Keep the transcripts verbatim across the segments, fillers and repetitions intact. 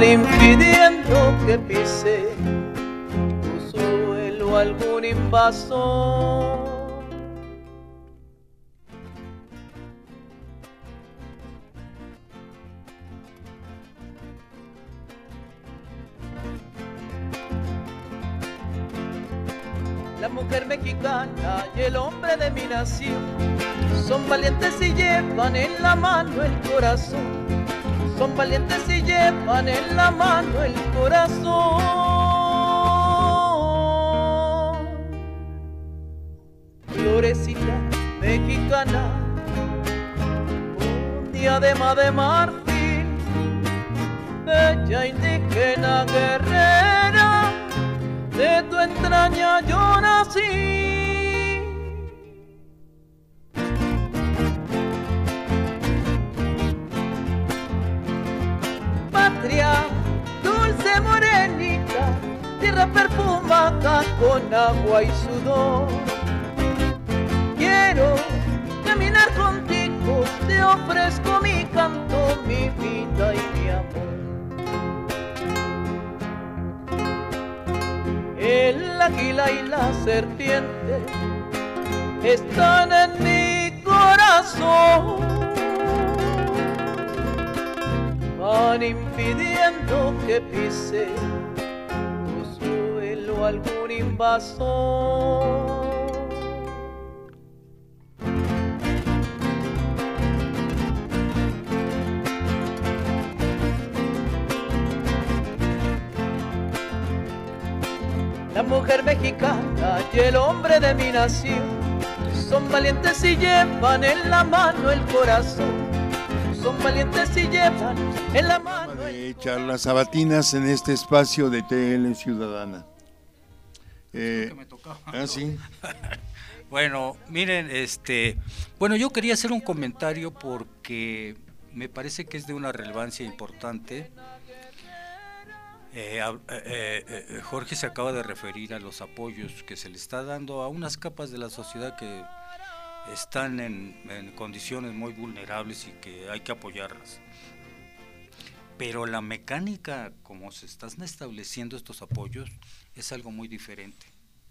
van impidiendo que pise tu suelo algún invasor. La mujer mexicana y el hombre de mi nación son valientes y llevan en la mano el corazón. Son valientes y llevan en la mano el corazón. Florecita mexicana, un diadema de marfil, bella indígena guerrera, de tu entraña yo nací. Patria, dulce morenita, tierra perfumada con agua y sudor. Quiero caminar contigo, te ofrezco mi canto, mi vida y mi amor. El águila y la serpiente están en mi corazón, van impidiendo que pise tu suelo algún invasor. La mujer mexicana y el hombre de mi nación son valientes y llevan en la mano el corazón. Son valientes y llevan en la mano de echar las sabatinas en este espacio de T L Ciudadana. Eh, que me tocaba. Ah, sí. Bueno, miren, este, bueno, yo quería hacer un comentario porque me parece que es de una relevancia importante. Eh, eh, eh, Jorge se acaba de referir a los apoyos que se le está dando a unas capas de la sociedad que están en, en condiciones muy vulnerables y que hay que apoyarlas. Pero la mecánica como se están estableciendo estos apoyos es algo muy diferente.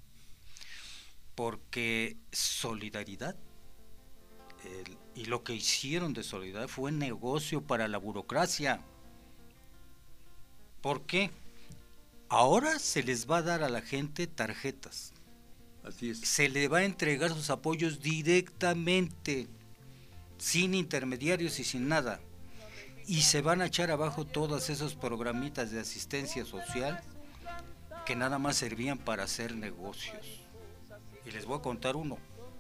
Porque solidaridad, el, y lo que hicieron de solidaridad fue negocio para la burocracia. ¿Por qué? Ahora se les va a dar a la gente tarjetas. Así es. Se le va a entregar sus apoyos directamente, sin intermediarios y sin nada. Y se van a echar abajo todos esos programitas de asistencia social que nada más servían para hacer negocios. Y les voy a contar uno.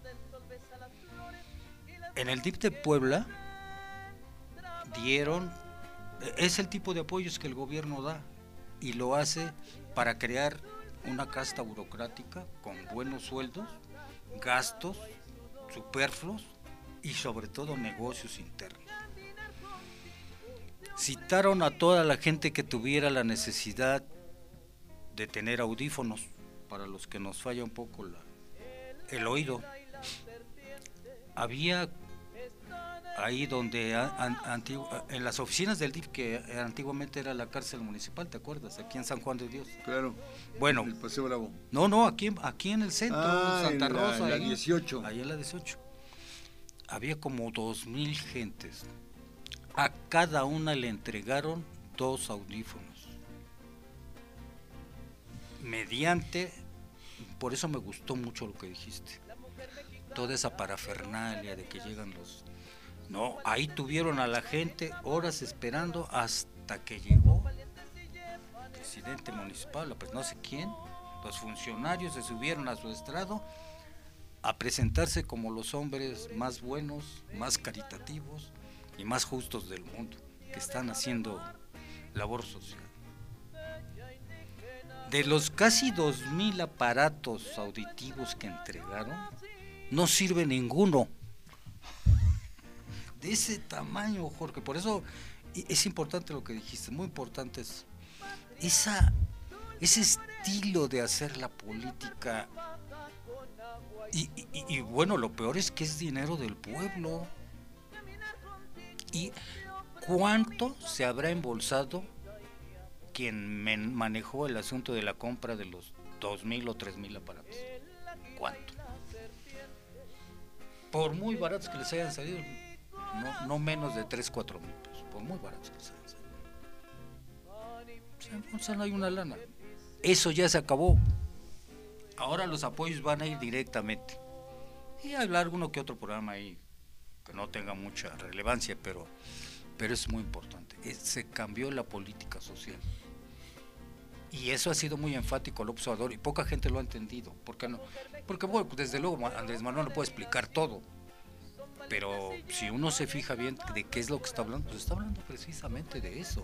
En el D I F de Puebla dieron, es el tipo de apoyos que el gobierno da y lo hace para crear una casta burocrática con buenos sueldos, gastos superfluos y sobre todo negocios internos. Citaron a toda la gente que tuviera la necesidad de tener audífonos, para los que nos falla un poco la, el oído. Había ahí donde an, antigu, en las oficinas del D I F, que antiguamente era la cárcel municipal, ¿te acuerdas? Aquí en San Juan de Dios. Claro. Bueno. El Paseo Bravo. No, no, aquí, aquí en el centro, ah, Santa en la, Rosa. En la ahí, dieciocho. Ahí en la dieciocho. Había como dos mil gentes. A cada una le entregaron dos audífonos. Mediante, por eso me gustó mucho lo que dijiste. Toda esa parafernalia de que llegan los... No, ahí tuvieron a la gente horas esperando hasta que llegó el presidente municipal, pues no sé quién, los funcionarios se subieron a su estrado a presentarse como los hombres más buenos, más caritativos y más justos del mundo, que están haciendo labor social. De los casi dos mil aparatos auditivos que entregaron, no sirve ninguno. De ese tamaño, Jorge, por eso es importante lo que dijiste, muy importante es esa, ese estilo de hacer la política. Y, y, y bueno, lo peor es que es dinero del pueblo. ¿Y cuánto se habrá embolsado quien men- manejó el asunto de la compra de los dos mil o tres mil aparatos. ¿Cuánto? Por muy baratos que les hayan salido, no, no menos de tres, cuatro mil pesos, por muy baratos que les hayan salido. O sea, o sea, no hay una lana. Eso ya se acabó. Ahora los apoyos van a ir directamente. Y habrá alguno que otro programa ahí que no tenga mucha relevancia, pero, pero es muy importante. Es, se cambió la política social. Y eso ha sido muy enfático López Obrador, y poca gente lo ha entendido. ¿Por qué no? Porque bueno, desde luego Andrés Manuel no puede explicar todo, pero si uno se fija bien de qué es lo que está hablando, pues está hablando precisamente de eso.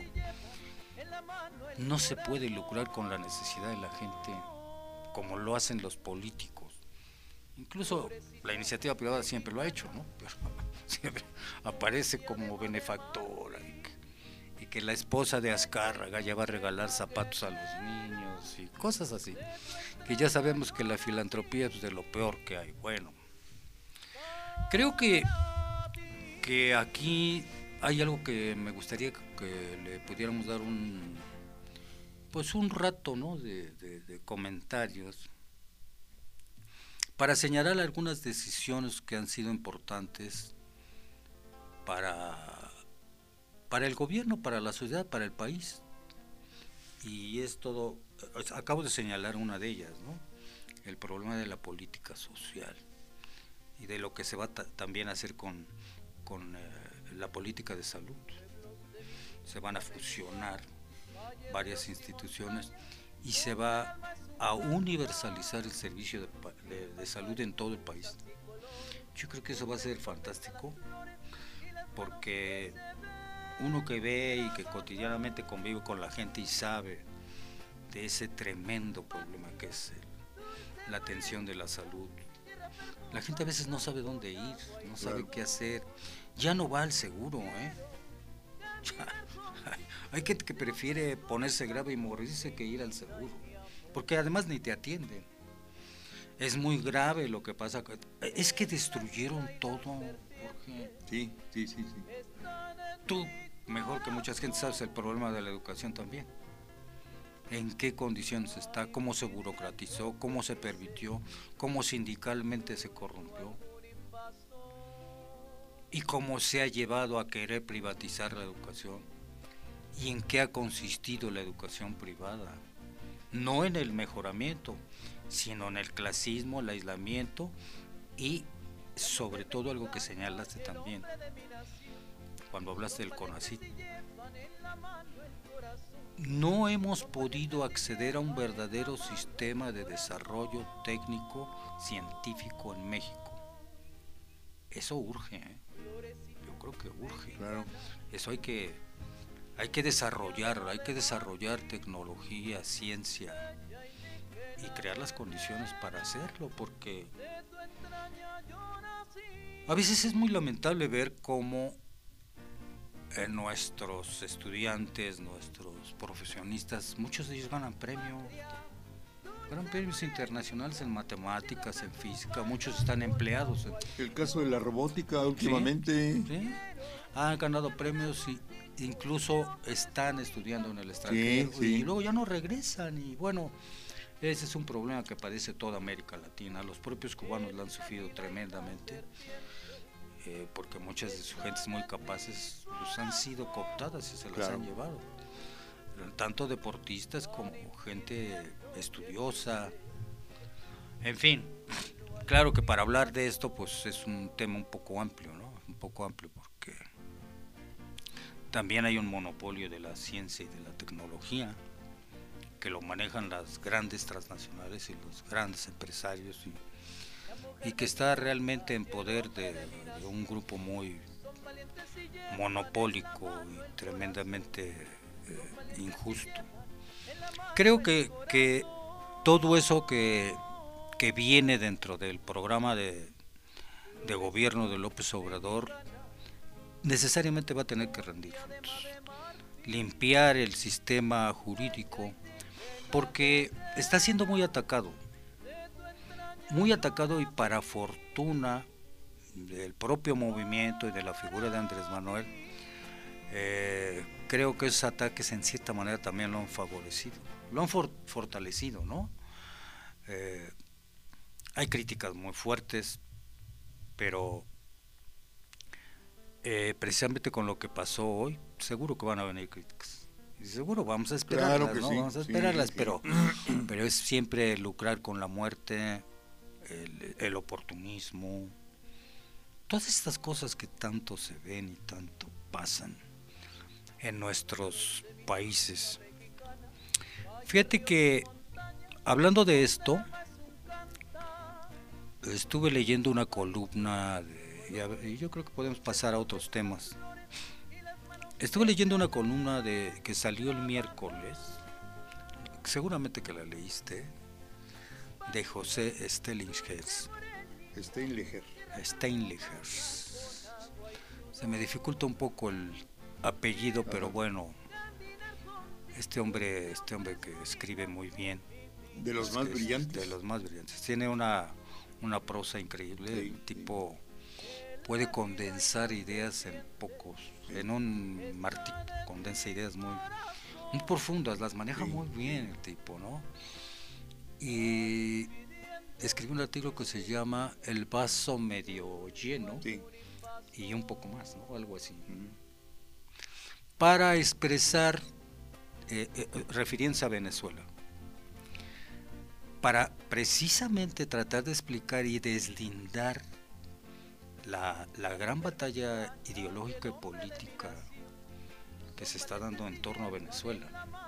No se puede lucrar con la necesidad de la gente como lo hacen los políticos. Incluso la iniciativa privada siempre lo ha hecho, ¿no? Pero siempre aparece como benefactora y que, y que la esposa de Azcárraga ya va a regalar zapatos a los niños y cosas así, que ya sabemos que la filantropía es de lo peor que hay. Bueno, creo que, que aquí hay algo que me gustaría que le pudiéramos dar un pues un rato, ¿no? de, de, de comentarios para señalar algunas decisiones que han sido importantes para, para el gobierno, para la sociedad, para el país. Y es todo, acabo de señalar una de ellas, ¿no? El problema de la política social y de lo que se va ta- también a hacer con, con eh, la política de salud. Se van a fusionar varias instituciones y se va a universalizar el servicio de, de, de salud en todo el país. Yo creo que eso va a ser fantástico, porque uno que ve y que cotidianamente convive con la gente y sabe de ese tremendo problema que es el, la atención de la salud, la gente a veces no sabe dónde ir, no sabe claro. qué hacer, ya no va al seguro, ¿eh? Ya, hay gente que prefiere ponerse grave y morirse que ir al seguro, porque además ni te atienden. Es muy grave lo que pasa. Es que destruyeron todo, Jorge. Sí, sí, sí, sí. Tú, mejor que mucha gente, sabes el problema de la educación también. En qué condiciones está, cómo se burocratizó, cómo se permitió, cómo sindicalmente se corrompió y cómo se ha llevado a querer privatizar la educación. ¿Y en qué ha consistido la educación privada? No en el mejoramiento, sino en el clasismo, el aislamiento y sobre todo algo que señalaste también cuando hablaste del CONACYT. No hemos podido acceder a un verdadero sistema de desarrollo técnico científico en México. Eso urge, ¿eh? Yo creo que urge. Claro. Eso hay que hay que desarrollar, hay que desarrollar tecnología, ciencia y crear las condiciones para hacerlo, porque a veces es muy lamentable ver cómo eh, nuestros estudiantes, nuestros profesionistas, muchos de ellos ganan premios, ganan premios internacionales en matemáticas, en física, muchos están empleados. En, el caso de la robótica últimamente. Sí, sí, han ganado premios y incluso están estudiando en el extranjero, sí, sí. Y luego ya no regresan, y bueno, ese es un problema que padece toda América Latina. Los propios cubanos lo han sufrido tremendamente, eh, porque muchas de sus gentes muy capaces pues, han sido cooptadas y se las claro. han llevado, tanto deportistas como gente estudiosa, en fin. Claro que para hablar de esto pues es un tema un poco amplio, ¿no? Un poco amplio porque también hay un monopolio de la ciencia y de la tecnología que lo manejan las grandes transnacionales y los grandes empresarios, y, y que está realmente en poder de, de un grupo muy monopólico y tremendamente eh, injusto. Creo que, que todo eso que, que viene dentro del programa de, de gobierno de López Obrador necesariamente va a tener que rendir frutos, limpiar el sistema jurídico, porque está siendo muy atacado, muy atacado y para fortuna del propio movimiento y de la figura de Andrés Manuel, eh, creo que esos ataques en cierta manera también lo han favorecido, lo han for fortalecido, ¿no? Eh, hay críticas muy fuertes, pero eh, precisamente con lo que pasó hoy, seguro que van a venir críticas. Y seguro vamos a esperarlas, claro que ¿no? sí, Vamos a sí, esperarlas, sí. pero, pero es siempre lucrar con la muerte, el, el oportunismo, todas estas cosas que tanto se ven y tanto pasan en nuestros países. Fíjate que hablando de esto, estuve leyendo una columna de, y yo creo que podemos pasar a otros temas. Estuve leyendo una columna de que salió el miércoles, seguramente que la leíste, de José Steinlehers. Steinleger. Steinlehers. Se me dificulta un poco el apellido, pero Ajá. bueno, este hombre, este hombre que escribe muy bien. De los es más que brillantes. De los más brillantes. Tiene una, una prosa increíble, Sí, el tipo puede condensar ideas en pocos, sí. En un martillo condensa ideas muy, muy profundas, las maneja sí. muy bien el tipo, ¿no? Y escribió un artículo que se llama El vaso medio lleno, sí. Y un poco más, ¿no? Algo así. Uh-huh. Para expresar, eh, eh, refiriéndose a Venezuela, para precisamente tratar de explicar y deslindar la, la gran batalla ideológica y política que se está dando en torno a Venezuela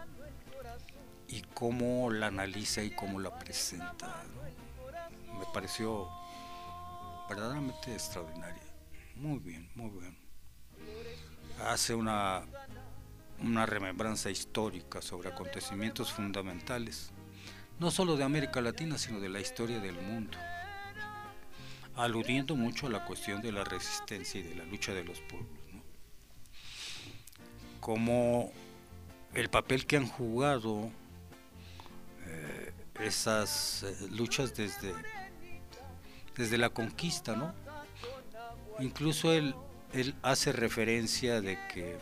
y cómo la analiza y cómo la presenta, ¿no? Me pareció verdaderamente extraordinaria. Muy bien, muy bien. Hace una, una remembranza histórica sobre acontecimientos fundamentales, no solo de América Latina, sino de la historia del mundo, aludiendo mucho a la cuestión de la resistencia y de la lucha de los pueblos, ¿no? Como el papel que han jugado eh, esas eh, luchas desde, desde la conquista, ¿no? Incluso él, él hace referencia de que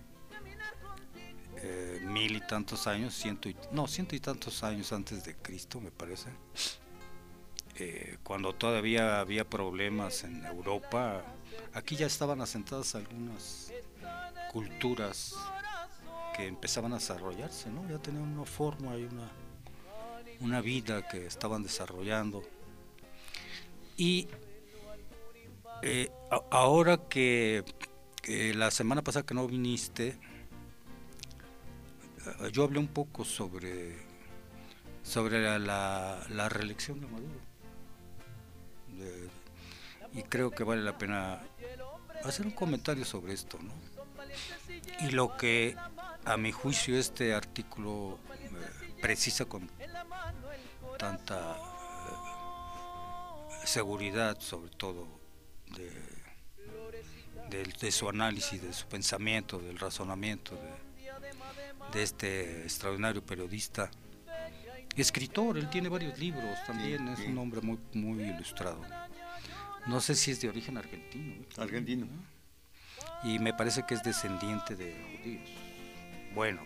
eh, mil y tantos años, ciento y, no, ciento y tantos años antes de Cristo, me parece, eh, cuando todavía había problemas en Europa, aquí ya estaban asentadas algunas culturas que empezaban a desarrollarse, ¿no? Ya tenían una forma y una, una vida que estaban desarrollando. Y eh, a, ahora que, que la semana pasada que no viniste, yo hablé un poco sobre sobre la, la, la reelección de Maduro, de, y creo que vale la pena hacer un comentario sobre esto, ¿no? Y lo que a mi juicio este artículo eh, precisa con tanta eh, seguridad, sobre todo de, de, de su análisis, de su pensamiento, del razonamiento de, de este extraordinario periodista, escritor. Él tiene varios libros también, sí, es sí. un hombre muy, muy ilustrado. No sé si es de origen argentino. ¿eh? Argentino. Y me parece que es descendiente de judíos. Bueno.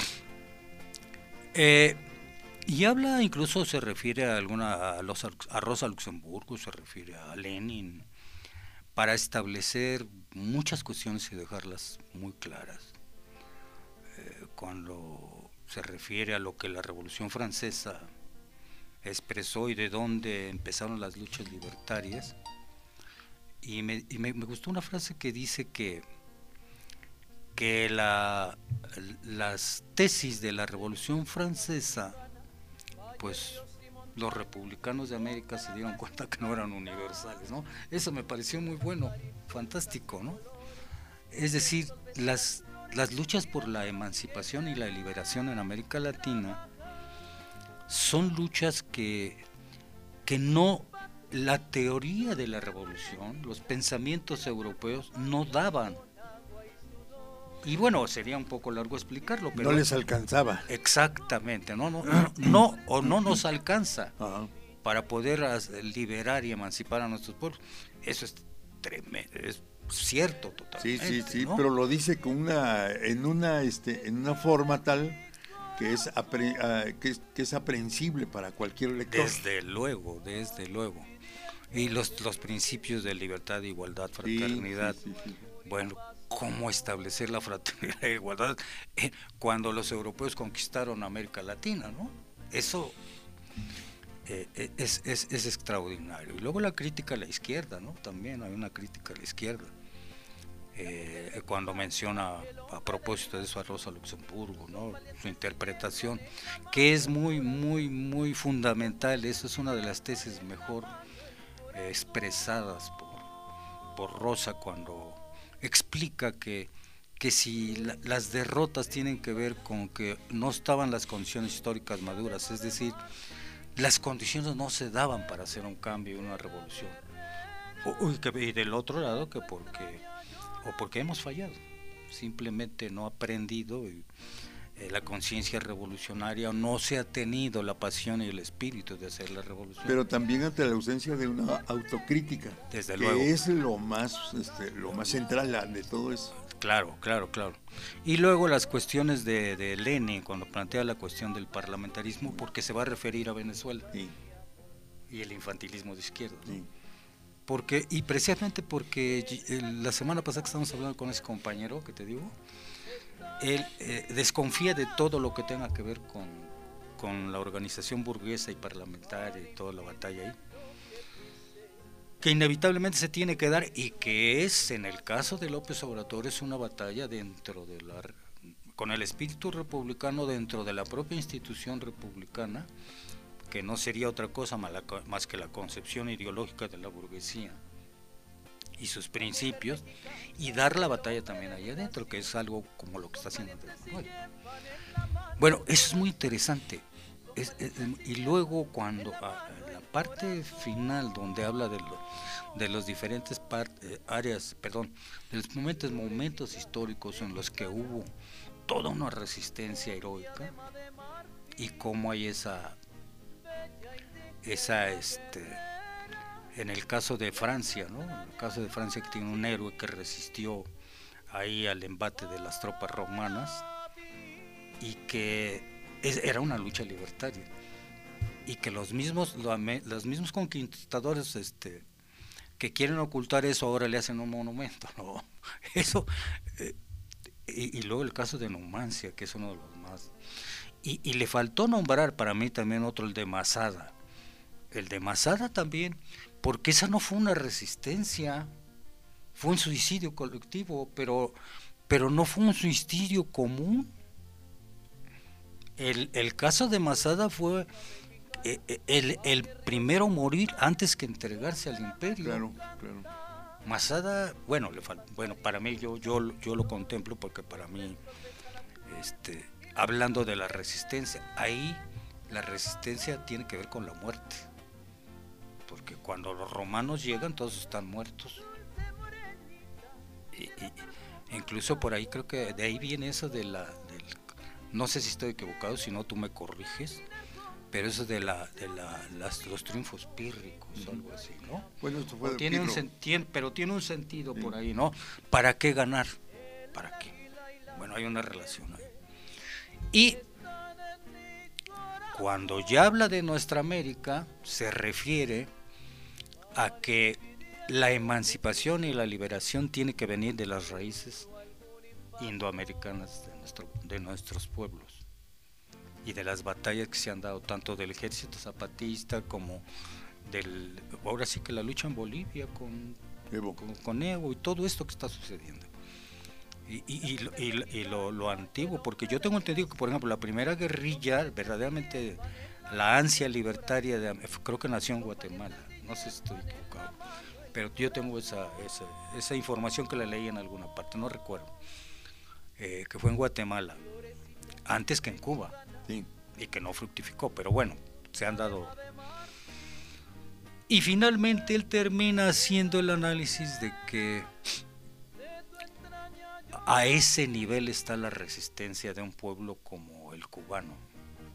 Eh, y habla, incluso se refiere a alguna a, los, a Rosa Luxemburgo, se refiere a Lenin, para establecer muchas cuestiones y dejarlas muy claras. Eh, cuando se refiere a lo que la Revolución Francesa expresó y de dónde empezaron las luchas libertarias, y me, y me, me gustó una frase que dice que que la, las tesis de la Revolución Francesa, pues los republicanos de América se dieron cuenta que no eran universales, ¿no? Eso me pareció muy bueno, fantástico, ¿no? Es decir, las las luchas por la emancipación y la liberación en América Latina son luchas que, que no, la teoría de la revolución, los pensamientos europeos no daban. Y bueno, sería un poco largo explicarlo, pero no les alcanzaba. Exactamente, no, no, no, no o no nos alcanza Ajá. para poder liberar y emancipar a nuestros pueblos. Eso es tremendo, es cierto totalmente. Sí, sí, sí, ¿no? pero lo dice con una, en una, este, en una forma tal que es, apre, uh, que es, que es aprehensible para cualquier lector. Desde luego, desde luego. Y los, los principios de libertad, igualdad, fraternidad. Sí, sí, sí, sí. Bueno, ¿cómo establecer la fraternidad e igualdad eh, cuando los europeos conquistaron América Latina, ¿no? Eso eh, es, es, es extraordinario. Y luego la crítica a la izquierda, ¿no? También hay una crítica a la izquierda. Eh, cuando menciona a propósito de eso a Rosa Luxemburgo, ¿no? Su interpretación, que es muy, muy, muy fundamental. Eso es una de las tesis mejor eh, expresadas por, por Rosa cuando explica que, que si la, las derrotas tienen que ver con que no estaban las condiciones históricas maduras, es decir, las condiciones no se daban para hacer un cambio y una revolución. Uy, que, y del otro lado que porque o porque hemos fallado, simplemente no ha aprendido y, eh, la conciencia revolucionaria, no se ha tenido la pasión y el espíritu de hacer la revolución. Pero también ante la ausencia de una autocrítica, desde que luego es lo más, este, lo más central de todo eso. Claro, claro, claro. Y luego las cuestiones de, de Lenin, cuando plantea la cuestión del parlamentarismo, porque se va a referir a Venezuela, sí. Y el infantilismo de izquierda, ¿no? Sí. Porque, y precisamente porque la semana pasada que estábamos hablando con ese compañero que te digo, él eh, desconfía de todo lo que tenga que ver con, con la organización burguesa y parlamentaria y toda la batalla ahí, que inevitablemente se tiene que dar y que es, en el caso de López Obrador, es una batalla dentro de la, con el espíritu republicano dentro de la propia institución republicana, que no sería otra cosa más que la concepción ideológica de la burguesía y sus principios, y dar la batalla también ahí adentro, que es algo como lo que está haciendo Andrés Manuel. Bueno, eso es muy interesante. Es, es, y luego cuando a, a la parte final donde habla de, lo, de los diferentes part, eh, áreas, perdón, de los momentos, momentos históricos en los que hubo toda una resistencia heroica y cómo hay esa esa este en el caso de Francia, ¿no? En el caso de Francia, que tiene un héroe que resistió ahí al embate de las tropas romanas y que es, era una lucha libertaria, y que los mismos los mismos conquistadores este que quieren ocultar eso ahora le hacen un monumento, ¿no? Eso eh, y, y luego el caso de Numancia, que es uno de los más, y, y le faltó nombrar para mí también otro, el de Masada. El de Masada también, porque esa no fue una resistencia, fue un suicidio colectivo, pero, pero no fue un suicidio común. El, el caso de Masada fue el, el, el primero morir antes que entregarse al imperio. Claro, claro. Masada, bueno, le fal, bueno, para mí yo, yo, yo lo contemplo porque para mí, este, hablando de la resistencia, ahí la resistencia tiene que ver con la muerte. Porque cuando los romanos llegan todos están muertos, y, y, incluso por ahí creo que de ahí viene eso de la del, no sé si estoy equivocado, si no tú me corriges, pero eso de la de la las, los triunfos pírricos, uh-huh. Algo así, ¿no? Bueno, esto fue tiene un tiene, pero tiene un sentido, sí. Por ahí, ¿no? ¿Para qué ganar? ¿Para qué? Bueno, hay una relación ahí. Y cuando ya habla de nuestra América, se refiere a que la emancipación y la liberación tiene que venir de las raíces indoamericanas de, nuestro, de nuestros pueblos y de las batallas que se han dado, tanto del ejército zapatista como del, ahora sí que la lucha en Bolivia con Evo, con, con Evo y todo esto que está sucediendo. Y, y, y, y, y lo, lo antiguo, porque yo tengo entendido que, por ejemplo, la primera guerrilla, verdaderamente la ansia libertaria, de, creo que nació en Guatemala, no sé si estoy equivocado, pero yo tengo esa, esa, esa información que la leí en alguna parte, no recuerdo, eh, que fue en Guatemala, antes que en Cuba, sí. Y que no fructificó, pero bueno, se han dado. Y finalmente él termina haciendo el análisis de que a ese nivel está la resistencia de un pueblo como el cubano,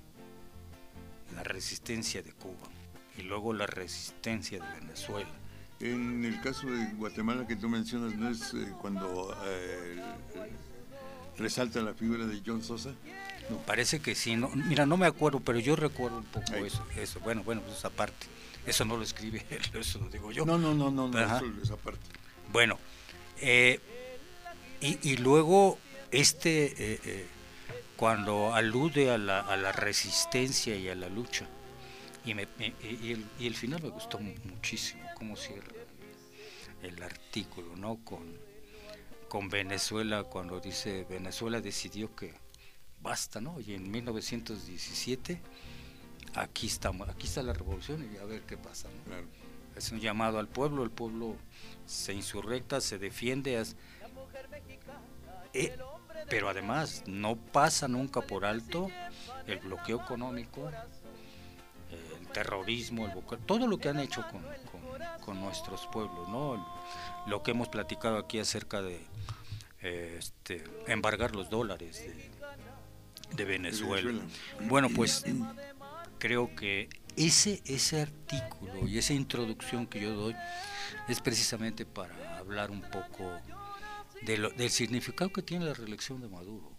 la resistencia de Cuba, y luego la resistencia de Venezuela, En el caso de Guatemala que tú mencionas, ¿no es eh, cuando eh, resalta la figura de John Sosa? No, parece que sí, no, mira, no me acuerdo, pero yo recuerdo un poco Ahí. eso, eso, bueno, bueno, pues esa parte, eso no lo escribe él, eso lo digo yo. No, no, no, no, no, Ajá. eso, esa parte. Bueno, eh, y, y luego este, eh, eh, cuando alude a la, a la resistencia y a la lucha, y, me, me- y, el, y el final me gustó mu- muchísimo, cómo cierra el artículo, ¿no? Con, con Venezuela, cuando dice Venezuela decidió que basta, ¿no? Y en mil novecientos diecisiete aquí estamos, aquí está la revolución y a ver qué pasa, ¿no? Claro. Es un llamado al pueblo, el pueblo se insurrecta, se defiende, as- eh, pero además no pasa nunca por alto el bloqueo económico, eh, el terrorismo, el bloqueo, todo lo que han hecho con, con- con nuestros pueblos, ¿no? Lo que hemos platicado aquí acerca de eh, este, embargar los dólares de, de Venezuela. Venezuela. Bueno, pues creo que ese, ese artículo y esa introducción que yo doy es precisamente para hablar un poco de lo- del significado que tiene la reelección de Maduro,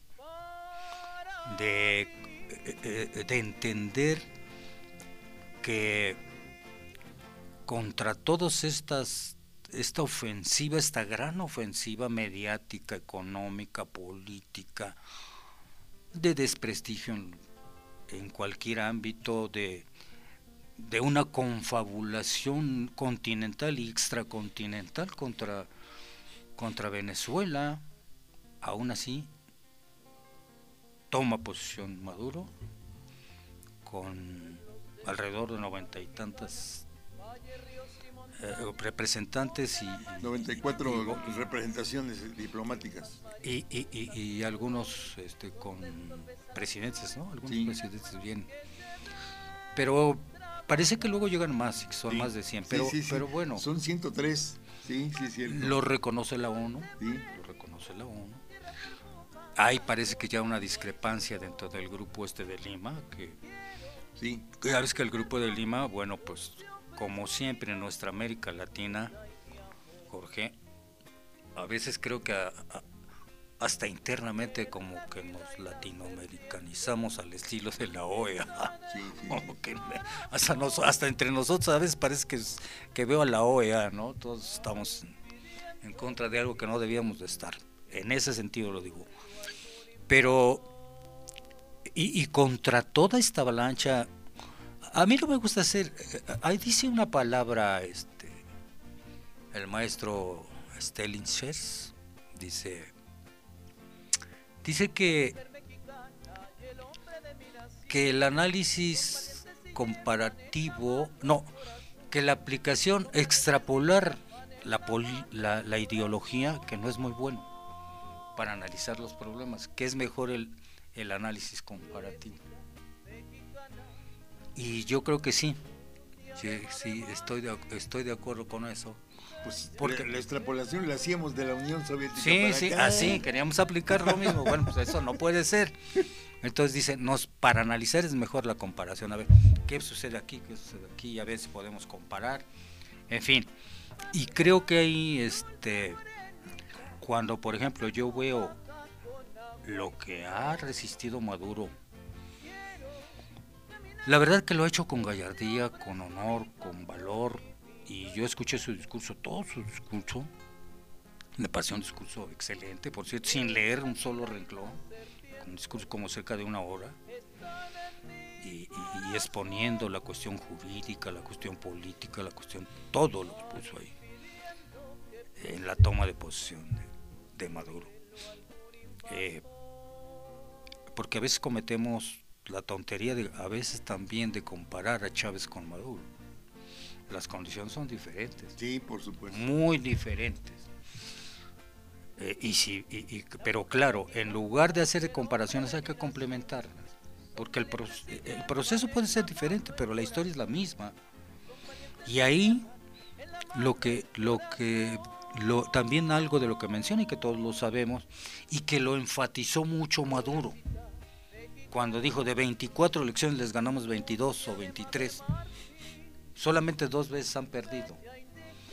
de, eh, eh, de entender que contra todas estas, esta ofensiva, esta gran ofensiva mediática, económica, política, de desprestigio en, en cualquier ámbito, de, de una confabulación continental y extracontinental contra, contra Venezuela, aún así toma posición Maduro con alrededor de noventa y tantas eh, representantes y, noventa y cuatro y- representaciones diplomáticas. y, y, y- y algunos este, con presidentes, ¿no? Algunos Sí. presidentes bien. Pero parece que luego llegan más, y que son Sí. más de cien. Sí, Pero, sí, sí. pero bueno, Son ciento tres, sí, sí, es cierto. lo reconoce la ONU, Sí. lo reconoce la ONU. Hay parece que ya una discrepancia dentro del grupo este de Lima, que Sí, ya ves que el grupo de Lima, bueno, pues como siempre en nuestra América Latina, Jorge, a veces creo que a- a- hasta internamente como que nos latinoamericanizamos al estilo de la O E A. sí, sí. Como que me- hasta, nos- hasta entre nosotros a veces parece que, es- que veo a la O E A, ¿no? Todos estamos en, en contra de algo que no debíamos de estar. En ese sentido lo digo. Pero, y, y contra toda esta avalancha, a mí no me gusta hacer, eh, ahí dice una palabra, este, el maestro Stellinger, dice, dice que, que el análisis comparativo, no, que la aplicación, extrapolar la, poli- la, la ideología, que no es muy bueno para analizar los problemas, que es mejor el, el análisis comparativo. Y yo creo que sí, sí, sí, estoy de, estoy de acuerdo con eso. Pues Porque- la, la extrapolación la hacíamos de la Unión Soviética Sí, para sí, acá. así, queríamos aplicar lo mismo. Bueno, pues eso no puede ser. Entonces dice, nos, para analizar es mejor la comparación. A ver, ¿qué sucede aquí? ¿Qué sucede aquí? A ver si podemos comparar. En fin, y creo que ahí, este, cuando por ejemplo yo veo lo que ha resistido Maduro, la verdad que lo ha hecho con gallardía, con honor, con valor, y yo escuché su discurso, todo su discurso, me pareció un discurso excelente, por cierto, sin leer un solo renglón, un discurso como cerca de una hora, y, y- y exponiendo la cuestión jurídica, la cuestión política, la cuestión, todo lo puso ahí, en la toma de posesión de, de Maduro. Eh, porque a veces cometemos la tontería de, a veces también de comparar a Chávez con Maduro. Las condiciones son diferentes, Sí, por supuesto. muy diferentes. Eh, y si, y- y- pero claro, en lugar de hacer comparaciones hay que complementarlas, porque el, pro- el proceso puede ser diferente, pero la historia es la misma. Y ahí lo que, lo que, lo, también algo de lo que menciona y que todos lo sabemos y que lo enfatizó mucho Maduro, cuando dijo de veinticuatro elecciones les ganamos veintidós o veintitrés, solamente dos veces han perdido.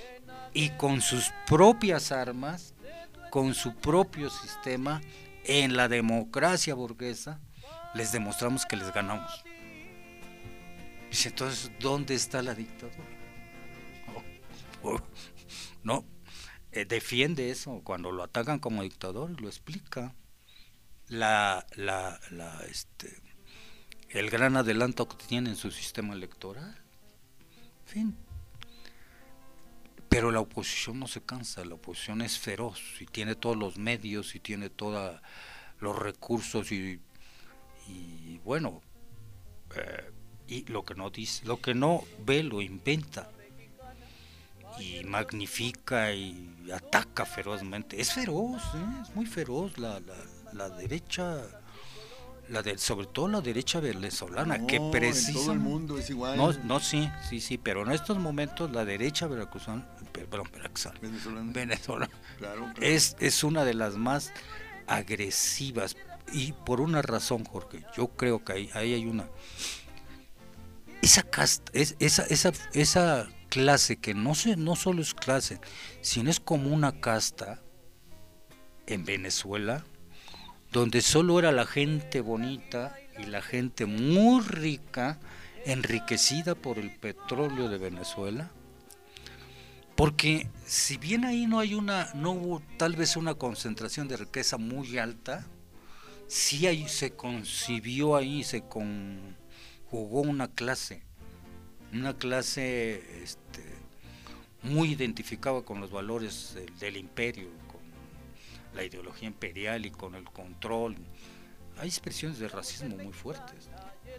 y con sus propias armas, con su propio sistema, en la democracia burguesa, les demostramos que les ganamos. Dice, entonces, ¿dónde está la dictadura? Oh, oh, no, eh, defiende eso, cuando lo atacan como dictador, lo explica. La, la, la, este, el gran adelanto que tiene en su sistema electoral. En fin. Pero la oposición no se cansa, la oposición es feroz y tiene todos los medios y tiene todos los recursos y, y bueno, eh, y lo que no dice, lo que no ve lo inventa y magnifica y ataca ferozmente. Es feroz, ¿eh? Es muy feroz la, la, la derecha, la de, sobre todo la derecha venezolana, No, que precisa. en todo el mundo es igual. No, no, sí, sí, sí, pero en estos momentos la derecha veracruzana, perdón, veracruzana, Venezolana. venezolana, Claro, claro. es, es una de las más agresivas y por una razón, Jorge. Yo creo que ahí, ahí hay una esa casta, es, esa, esa, esa clase que no se, no solo es clase, sino es como una casta en Venezuela, donde solo era la gente bonita y la gente muy rica, enriquecida por el petróleo de Venezuela, porque si bien ahí no hay una, no hubo tal vez una concentración de riqueza muy alta, sí ahí se concibió ahí, se conjugó una clase, una clase este, muy identificada con los valores del, del imperio, con la ideología imperial y con el control. Hay expresiones de racismo muy fuertes.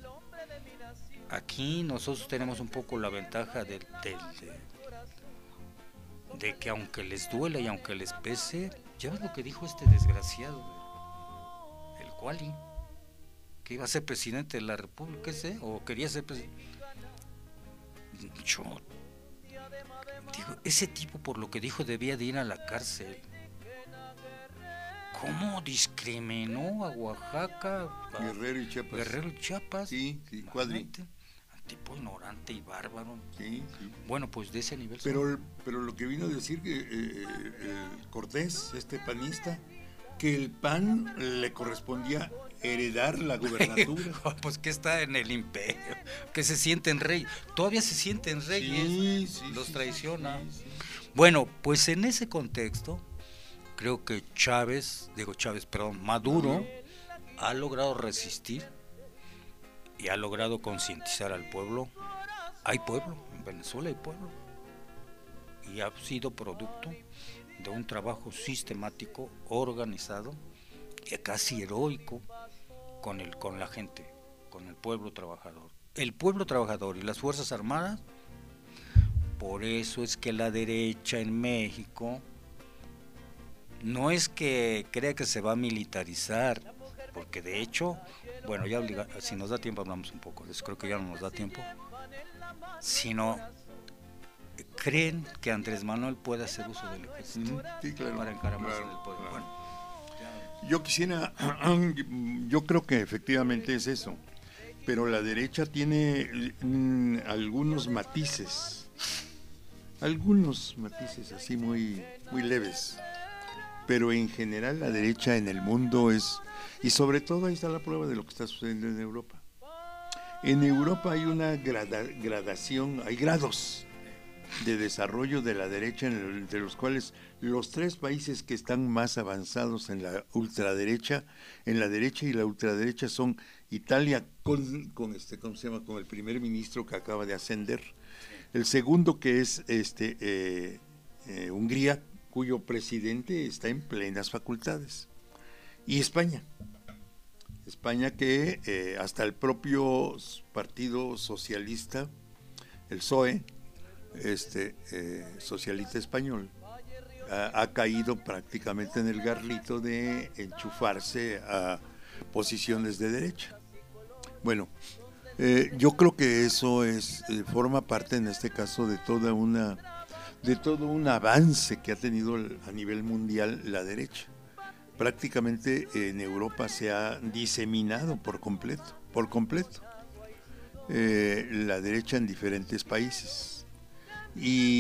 Aquí nosotros tenemos un poco la ventaja de, de, de, de que aunque les duela y aunque les pese, ya ves lo que dijo este desgraciado, el Cuali, que iba a ser presidente de la República, ¿sí? O quería ser presidente. Yo digo, ese tipo por lo que dijo debía de ir a la cárcel. ¿Cómo discriminó a Oaxaca, a Guerrero y Chiapas? Guerrero y Chiapas. Sí, sí, Cuadri. Tipo ignorante y bárbaro. Sí, sí. Bueno, pues de ese nivel. Pero, pero lo que vino a decir que eh, eh, Cortés, este panista, que el P A N le correspondía heredar la gubernatura. Pues que está en el imperio, que se sienten rey, todavía se sienten reyes, Sí, sí, los sí, traiciona. sí, sí. Bueno, pues en ese contexto, creo que Chávez, digo Chávez, perdón, Maduro, ha logrado resistir y ha logrado concientizar al pueblo. Hay pueblo, en Venezuela hay pueblo, y ha sido producto de un trabajo sistemático, organizado, y casi heroico con el, con la gente, con el pueblo trabajador. El pueblo trabajador y las Fuerzas Armadas, por eso es que la derecha en México no es que crea que se va a militarizar, porque de hecho, bueno, ya obliga, si nos da tiempo hablamos un poco, creo que ya no nos da tiempo, sino creen que Andrés Manuel puede hacer uso del ejército sí, claro, para encaramarse claro, del poder. Claro. Bueno, yo quisiera, yo creo que efectivamente es eso, pero la derecha tiene mm, algunos matices, algunos matices así muy, muy leves, pero en general la derecha en el mundo es, y sobre todo ahí está la prueba de lo que está sucediendo en Europa. En Europa hay una grada, gradación, hay grados de desarrollo de la derecha, entre los cuales los tres países que están más avanzados en la ultraderecha, en la derecha y la ultraderecha son Italia con, con este, ¿cómo se llama? Con el primer ministro que acaba de ascender, el segundo que es este eh, eh, Hungría, cuyo presidente está en plenas facultades, y España. España que eh, hasta el propio Partido Socialista, el P S O E, este eh, socialista español, ha, ha caído prácticamente en el garlito de enchufarse a posiciones de derecha. Bueno, eh, yo creo que eso es eh, forma parte en este caso de toda una de todo un avance que ha tenido a nivel mundial la derecha. Prácticamente en Europa se ha diseminado por completo, por completo, eh, la derecha en diferentes países. Y